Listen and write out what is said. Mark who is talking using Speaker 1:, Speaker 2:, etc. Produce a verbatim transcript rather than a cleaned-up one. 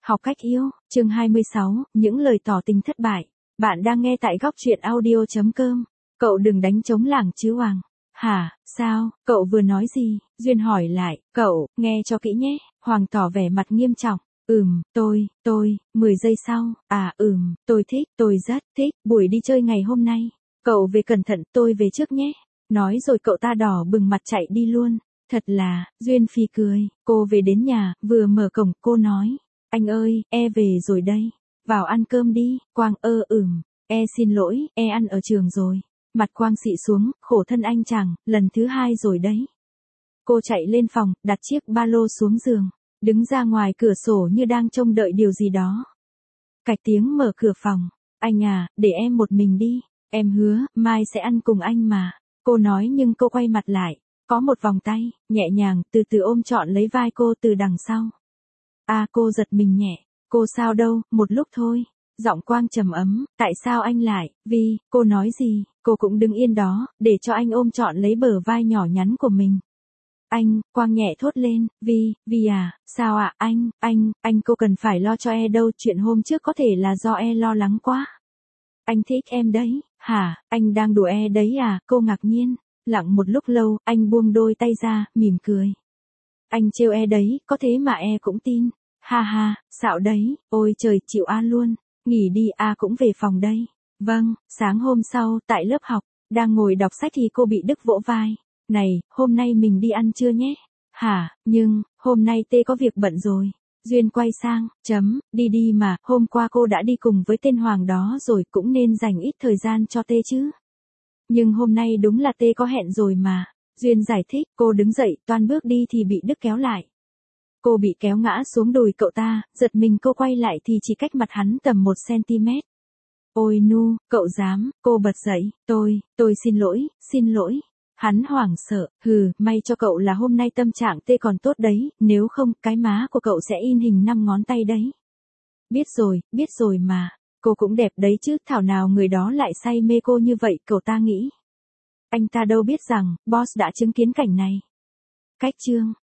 Speaker 1: Học cách yêu, chương hai mươi sáu, những lời tỏ tình thất bại. Bạn đang nghe tại góc truyện audio chấm com. Cậu đừng đánh trống lảng chứ Hoàng. Hả, sao, cậu vừa nói gì? Duyên hỏi lại, cậu, nghe cho kỹ nhé. Hoàng tỏ vẻ mặt nghiêm trọng. Ừm, tôi, tôi, mười giây sau, à ừm, tôi thích, tôi rất thích, buổi đi chơi ngày hôm nay. Cậu về cẩn thận, tôi về trước nhé. Nói rồi cậu ta đỏ bừng mặt chạy đi luôn. Thật là, Duyên phì cười, cô về đến nhà, vừa mở cổng, cô nói. Anh ơi, e về rồi đây. Vào ăn cơm đi. Quang ơ ừm, e xin lỗi, e ăn ở trường rồi. Mặt Quang xị xuống, khổ thân anh chàng, lần thứ hai rồi đấy. Cô chạy lên phòng, đặt chiếc ba lô xuống giường, đứng ra ngoài cửa sổ như đang trông đợi điều gì đó. Cạch tiếng mở cửa phòng. Anh à, để em một mình đi. Em hứa, mai sẽ ăn cùng anh mà. Cô nói nhưng cô quay mặt lại. Có một vòng tay, nhẹ nhàng, từ từ ôm trọn lấy vai cô từ đằng sau. À cô giật mình nhẹ. Cô sao đâu, một lúc thôi. Giọng Quang trầm ấm, tại sao anh lại, vì, cô nói gì, cô cũng đứng yên đó, để cho anh ôm trọn lấy bờ vai nhỏ nhắn của mình. Anh, Quang nhẹ thốt lên, vì, vì à, sao ạ, à, anh, anh, anh cô cần phải lo cho e đâu, chuyện hôm trước có thể là do e lo lắng quá. Anh thích em đấy, hả, anh đang đùa e đấy à, cô ngạc nhiên, lặng một lúc lâu, anh buông đôi tay ra, mỉm cười. Anh trêu e đấy, có thế mà e cũng tin. Ha ha, xạo đấy, ôi trời, chịu a luôn. Nghỉ đi, a cũng về phòng đây. Vâng, sáng hôm sau, tại lớp học, đang ngồi đọc sách thì cô bị Đức vỗ vai. Này, hôm nay mình đi ăn trưa nhé. Hả, nhưng, hôm nay tê có việc bận rồi. Duyên quay sang, chấm, đi đi mà, hôm qua cô đã đi cùng với tên Hoàng đó rồi, cũng nên dành ít thời gian cho tê chứ. Nhưng hôm nay đúng là tê có hẹn rồi mà. Duyên giải thích, cô đứng dậy, toan bước đi thì bị Đức kéo lại. Cô bị kéo ngã xuống đùi cậu ta, giật mình cô quay lại thì chỉ cách mặt hắn tầm một xăng-ti-mét. Ôi nu, cậu dám, cô bật dậy, tôi, tôi xin lỗi, xin lỗi. Hắn hoảng sợ, hừ, may cho cậu là hôm nay tâm trạng tê còn tốt đấy, nếu không, cái má của cậu sẽ in hình năm ngón tay đấy. Biết rồi, biết rồi mà, cô cũng đẹp đấy chứ, thảo nào người đó lại say mê cô như vậy, cậu ta nghĩ. Anh ta đâu biết rằng, boss đã chứng kiến cảnh này. Cách chương